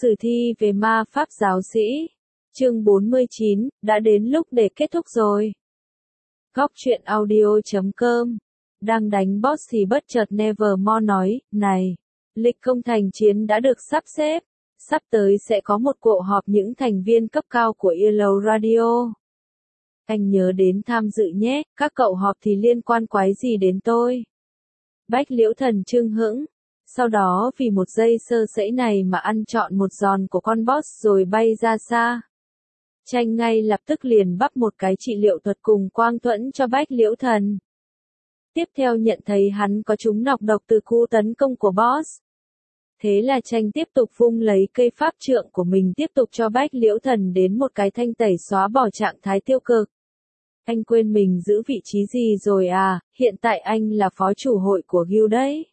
Sử thi về ma pháp giáo sĩ. Chương 49, đã đến lúc để kết thúc rồi. Góc truyện audio.com. Đang đánh boss thì bất chợt Nevermore nói, này, lịch công thành chiến đã được sắp xếp. Sắp tới sẽ có một cuộc họp những thành viên cấp cao của Yellow Radio. Anh nhớ đến tham dự nhé, các cậu họp thì liên quan quái gì đến tôi. Bách Liễu Thần chưng hững. Sau đó vì một giây sơ sẩy này mà ăn trọn một giòn của con boss rồi bay ra xa. Tranh ngay lập tức liền bắp một cái trị liệu thuật cùng quang thuẫn cho Bách Liễu Thần. Tiếp theo nhận thấy hắn có trúng nọc độc từ cú tấn công của boss. Thế là tranh tiếp tục vung lấy cây pháp trượng của mình tiếp tục cho Bách Liễu Thần đến một cái thanh tẩy xóa bỏ trạng thái tiêu cực. Anh quên mình giữ vị trí gì rồi à, hiện tại anh là phó chủ hội của guild đấy.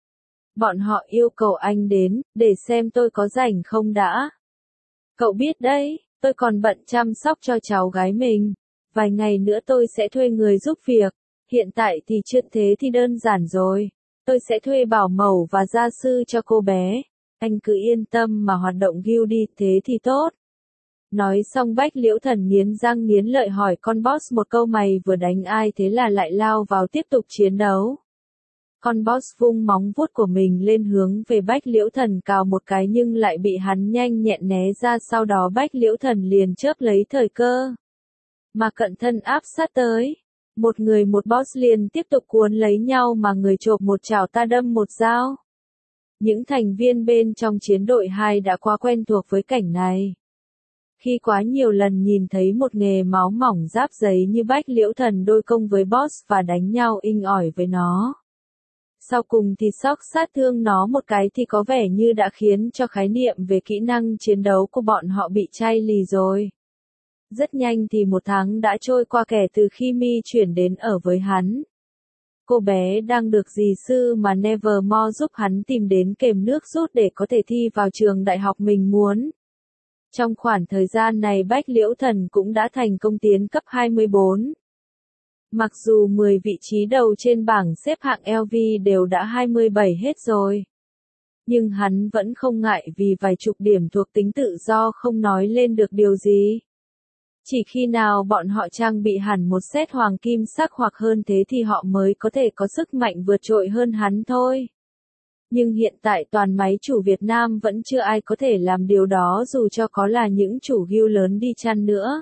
Bọn họ yêu cầu anh đến, để xem tôi có rảnh không đã. Cậu biết đấy, tôi còn bận chăm sóc cho cháu gái mình. Vài ngày nữa tôi sẽ thuê người giúp việc. Hiện tại thì chuyện thế thì đơn giản rồi. Tôi sẽ thuê bảo mẫu và gia sư cho cô bé. Anh cứ yên tâm mà hoạt động guild đi, thế thì tốt. Nói xong Bách Liễu Thần nghiến răng nghiến lợi hỏi con boss một câu mày vừa đánh ai thế là lại lao vào tiếp tục chiến đấu. Con boss vung móng vuốt của mình lên hướng về Bách Liễu Thần cào một cái nhưng lại bị hắn nhanh nhẹn né ra, sau đó Bách Liễu Thần liền chớp lấy thời cơ mà cận thân áp sát tới. Một người một boss liền tiếp tục cuốn lấy nhau mà người chộp một chảo ta đâm một dao. Những thành viên bên trong chiến đội 2 đã quá quen thuộc với cảnh này. Khi quá nhiều lần nhìn thấy một nghề máu mỏng giáp giấy như Bách Liễu Thần đôi công với boss và đánh nhau inh ỏi với nó. Sau cùng thì sốc sát thương nó một cái thì có vẻ như đã khiến cho khái niệm về kỹ năng chiến đấu của bọn họ bị chai lì rồi. Rất nhanh thì một tháng đã trôi qua kể từ khi Mi chuyển đến ở với hắn. Cô bé đang được dì sư mà Nevermore giúp hắn tìm đến kềm nước rút để có thể thi vào trường đại học mình muốn. Trong khoảng thời gian này Bách Liễu Thần cũng đã thành công tiến cấp 24. Mặc dù 10 vị trí đầu trên bảng xếp hạng LV đều đã 27 hết rồi. Nhưng hắn vẫn không ngại vì vài chục điểm thuộc tính tự do không nói lên được điều gì. Chỉ khi nào bọn họ trang bị hẳn một set hoàng kim sắc hoặc hơn thế thì họ mới có thể có sức mạnh vượt trội hơn hắn thôi. Nhưng hiện tại toàn máy chủ Việt Nam vẫn chưa ai có thể làm điều đó dù cho có là những chủ guild lớn đi chăng nữa.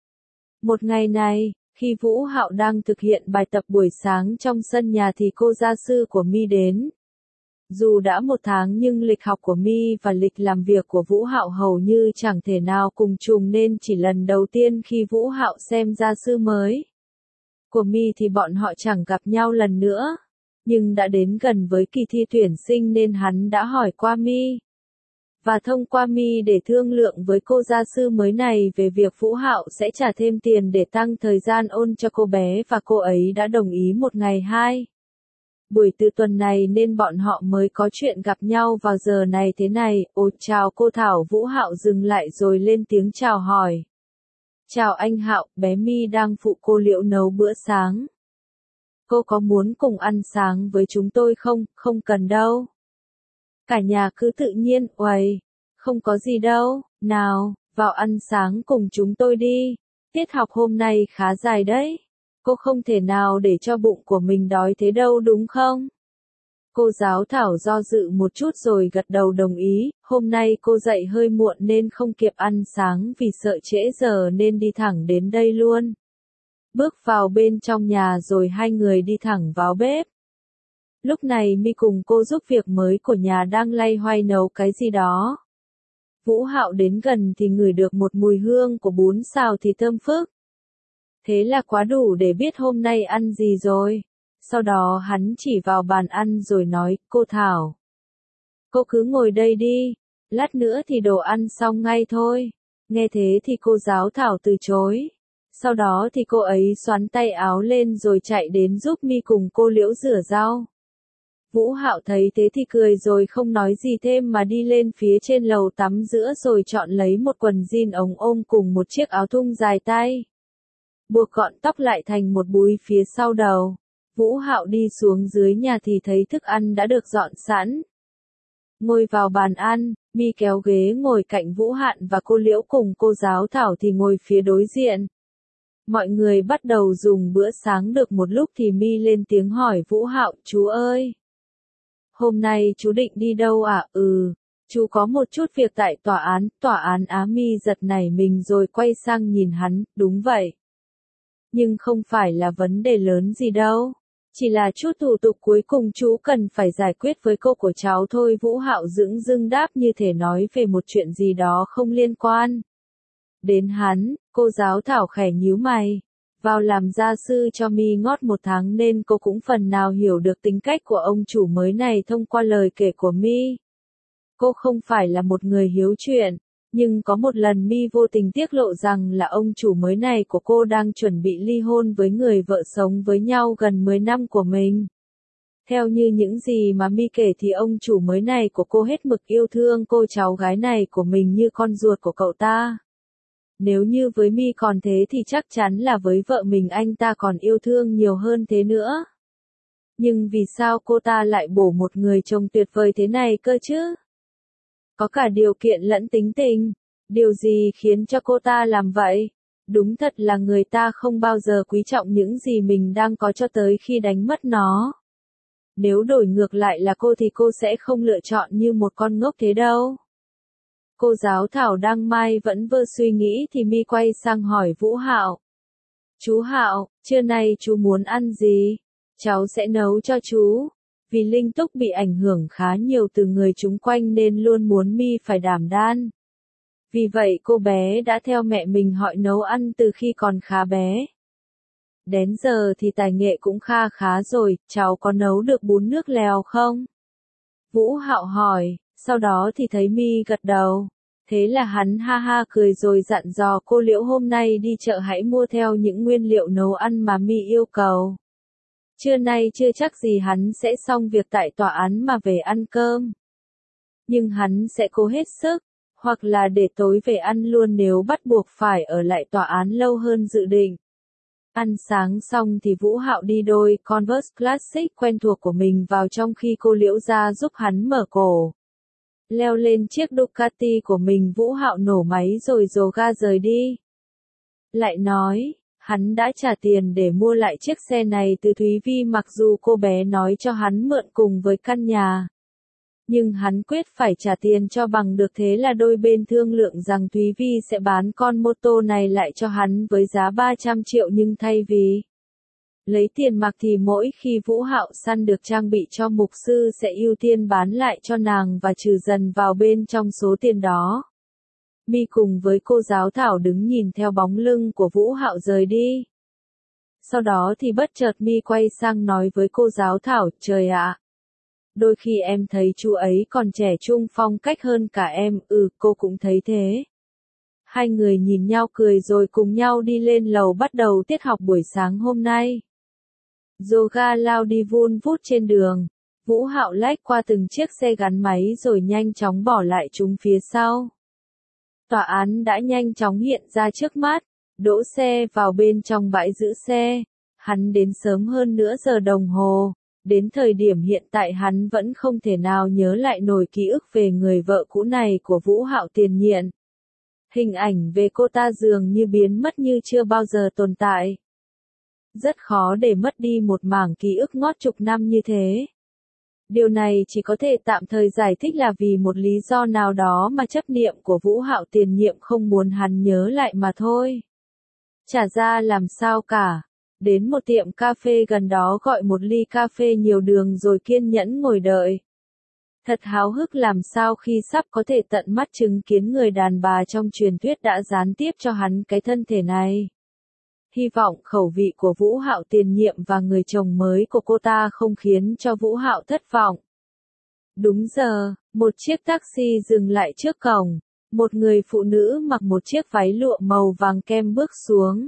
Một ngày này, khi Vũ Hạo đang thực hiện bài tập buổi sáng trong sân nhà thì cô gia sư của Mi đến. Dù đã một tháng nhưng lịch học của Mi và lịch làm việc của Vũ Hạo hầu như chẳng thể nào cùng trùng nên chỉ lần đầu tiên khi Vũ Hạo xem gia sư mới của Mi thì bọn họ chẳng gặp nhau lần nữa. Nhưng đã đến gần với kỳ thi tuyển sinh nên hắn đã hỏi qua Mi. Và thông qua Mi để thương lượng với cô gia sư mới này về việc Vũ Hạo sẽ trả thêm tiền để tăng thời gian ôn cho cô bé và cô ấy đã đồng ý một ngày 2 buổi từ tuần này nên bọn họ mới có chuyện gặp nhau vào giờ này thế này. Ồ chào cô Thảo. Vũ Hạo dừng lại rồi lên tiếng chào hỏi. Chào anh Hạo, bé Mi đang phụ cô Liễu nấu bữa sáng. Cô có muốn cùng ăn sáng với chúng tôi không? Không cần đâu. Cả nhà cứ tự nhiên, uầy, không có gì đâu, nào, vào ăn sáng cùng chúng tôi đi. Tiết học hôm nay khá dài đấy. Cô không thể nào để cho bụng của mình đói thế đâu đúng không? Cô giáo Thảo do dự một chút rồi gật đầu đồng ý. Hôm nay cô dậy hơi muộn nên không kịp ăn sáng vì sợ trễ giờ nên đi thẳng đến đây luôn. Bước vào bên trong nhà rồi hai người đi thẳng vào bếp. Lúc này Mi cùng cô giúp việc mới của nhà đang loay hoay nấu cái gì đó. Vũ Hạo đến gần thì ngửi được một mùi hương của bún xào thì thơm phức. Thế là quá đủ để biết hôm nay ăn gì rồi. Sau đó hắn chỉ vào bàn ăn rồi nói, cô Thảo. Cô cứ ngồi đây đi, lát nữa thì đồ ăn xong ngay thôi. Nghe thế thì cô giáo Thảo từ chối. Sau đó thì cô ấy xoắn tay áo lên rồi chạy đến giúp Mi cùng cô Liễu rửa rau. Vũ Hạo thấy thế thì cười rồi không nói gì thêm mà đi lên phía trên lầu tắm giữa rồi chọn lấy một quần jean ống ôm cùng một chiếc áo thun dài tay. Buộc gọn tóc lại thành một búi phía sau đầu. Vũ Hạo đi xuống dưới nhà thì thấy thức ăn đã được dọn sẵn. Ngồi vào bàn ăn, Mi kéo ghế ngồi cạnh Vũ Hạn và cô Liễu cùng cô giáo Thảo thì ngồi phía đối diện. Mọi người bắt đầu dùng bữa sáng được một lúc thì Mi lên tiếng hỏi Vũ Hạo, chú ơi. Hôm nay chú định đi đâu ạ? Chú có một chút việc tại tòa án Á. Mi giật nảy mình rồi quay sang nhìn hắn, đúng vậy. Nhưng không phải là vấn đề lớn gì đâu. Chỉ là chút thủ tục cuối cùng chú cần phải giải quyết với cô của cháu thôi. Vũ Hạo dửng dưng đáp như thể nói về một chuyện gì đó không liên quan đến hắn. Cô giáo Thảo khẽ nhíu mày. Vào làm gia sư cho Mi ngót 1 tháng nên cô cũng phần nào hiểu được tính cách của ông chủ mới này thông qua lời kể của Mi. Cô không phải là một người hiếu chuyện, nhưng có một lần Mi vô tình tiết lộ rằng là ông chủ mới này của cô đang chuẩn bị ly hôn với người vợ sống với nhau gần 10 năm của mình. Theo như những gì mà Mi kể thì ông chủ mới này của cô hết mực yêu thương cô cháu gái này của mình như con ruột của cậu ta. Nếu như với Mi còn thế thì chắc chắn là với vợ mình anh ta còn yêu thương nhiều hơn thế nữa. Nhưng vì sao cô ta lại bổ một người chồng tuyệt vời thế này cơ chứ? Có cả điều kiện lẫn tính tình. Điều gì khiến cho cô ta làm vậy? Đúng thật là người ta không bao giờ quý trọng những gì mình đang có cho tới khi đánh mất nó. Nếu đổi ngược lại là cô thì cô sẽ không lựa chọn như một con ngốc thế đâu. Cô giáo Thảo đang vẫn vơ suy nghĩ thì Mi quay sang hỏi Vũ Hạo. Chú Hạo, trưa nay chú muốn ăn gì? Cháu sẽ nấu cho chú. Vì Linh Túc bị ảnh hưởng khá nhiều từ người chung quanh nên luôn muốn Mi phải đảm đan. Vì vậy cô bé đã theo mẹ mình hỏi nấu ăn từ khi còn khá bé. Đến giờ thì tài nghệ cũng khá rồi, cháu có nấu được bún nước lèo không? Vũ Hạo hỏi, sau đó thì thấy Mi gật đầu. Thế là hắn ha ha cười rồi dặn dò cô Liễu hôm nay đi chợ hãy mua theo những nguyên liệu nấu ăn mà Mi yêu cầu. Trưa nay chưa chắc gì hắn sẽ xong việc tại tòa án mà về ăn cơm. Nhưng hắn sẽ cố hết sức, hoặc là để tối về ăn luôn nếu bắt buộc phải ở lại tòa án lâu hơn dự định. Ăn sáng xong thì Vũ Hạo đi đôi Converse Classic quen thuộc của mình vào trong khi cô Liễu ra giúp hắn mở cổ. Leo lên chiếc Ducati của mình Vũ Hạo nổ máy rồi dồ ga rời đi. Lại nói, hắn đã trả tiền để mua lại chiếc xe này từ Thúy Vi mặc dù cô bé nói cho hắn mượn cùng với căn nhà. Nhưng hắn quyết phải trả tiền cho bằng được thế là đôi bên thương lượng rằng Thúy Vi sẽ bán con mô tô này lại cho hắn với giá 300 triệu nhưng thay vì lấy tiền mặt thì mỗi khi Vũ Hạo săn được trang bị cho mục sư sẽ ưu tiên bán lại cho nàng và trừ dần vào bên trong số tiền đó. Mi cùng với cô giáo Thảo đứng nhìn theo bóng lưng của Vũ Hạo rời đi. Sau đó thì bất chợt Mi quay sang nói với cô giáo Thảo, trời ạ! Đôi khi em thấy chú ấy còn trẻ trung phong cách hơn cả em, cô cũng thấy thế. Hai người nhìn nhau cười rồi cùng nhau đi lên lầu bắt đầu tiết học buổi sáng hôm nay. Yoga lao đi vun vút trên đường, Vũ Hạo lách qua từng chiếc xe gắn máy rồi nhanh chóng bỏ lại chúng phía sau. Tòa án đã nhanh chóng hiện ra trước mắt, đỗ xe vào bên trong bãi giữ xe. Hắn đến sớm hơn nửa giờ đồng hồ. Đến thời điểm hiện tại hắn vẫn không thể nào nhớ lại nổi ký ức về người vợ cũ này của Vũ Hạo tiền nhiệm. Hình ảnh về cô ta dường như biến mất như chưa bao giờ tồn tại. Rất khó để mất đi một mảng ký ức ngót chục năm như thế. Điều này chỉ có thể tạm thời giải thích là vì một lý do nào đó mà chấp niệm của Vũ Hạo tiền nhiệm không muốn hắn nhớ lại mà thôi. Chả ra làm sao cả. Đến một tiệm cà phê gần đó gọi một ly cà phê nhiều đường rồi kiên nhẫn ngồi đợi. Thật háo hức làm sao khi sắp có thể tận mắt chứng kiến người đàn bà trong truyền thuyết đã gián tiếp cho hắn cái thân thể này. Hy vọng khẩu vị của Vũ Hạo tiền nhiệm và người chồng mới của cô ta không khiến cho Vũ Hạo thất vọng. Đúng giờ, một chiếc taxi dừng lại trước cổng. Một người phụ nữ mặc một chiếc váy lụa màu vàng kem bước xuống.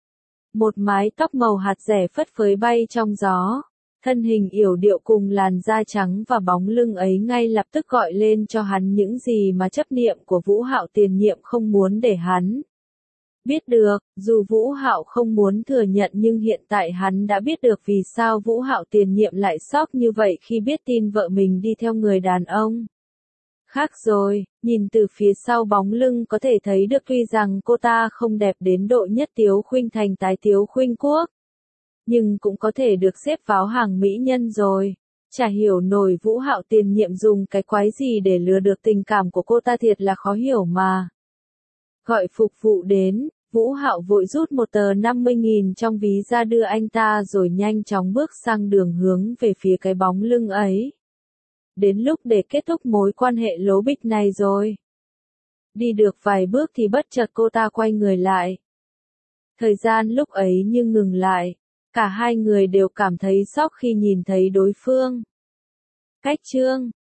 Một mái tóc màu hạt rẻ phất phới bay trong gió. Thân hình yểu điệu cùng làn da trắng và bóng lưng ấy ngay lập tức gọi lên cho hắn những gì mà chấp niệm của Vũ Hạo tiền nhiệm không muốn để hắn biết được. Dù Vũ Hạo không muốn thừa nhận nhưng hiện tại hắn đã biết được vì sao Vũ Hạo tiền nhiệm lại sốc như vậy khi biết tin vợ mình đi theo người đàn ông Khác rồi, nhìn từ phía sau bóng lưng có thể thấy được tuy rằng cô ta không đẹp đến độ nhất Tiếu Khuynh Thành tái Tiếu Khuynh Quốc, nhưng cũng có thể được xếp vào hàng mỹ nhân rồi. Chả hiểu nổi Vũ Hạo tiền nhiệm dùng cái quái gì để lừa được tình cảm của cô ta, thiệt là khó hiểu mà. Gọi phục vụ đến, Vũ Hạo vội rút một tờ 50.000 trong ví ra đưa anh ta rồi nhanh chóng bước sang đường hướng về phía cái bóng lưng ấy. Đến lúc để kết thúc mối quan hệ lố bịch này rồi. Đi được vài bước thì bất chợt cô ta quay người lại. Thời gian lúc ấy như ngừng lại. Cả hai người đều cảm thấy sốc khi nhìn thấy đối phương. Cách chương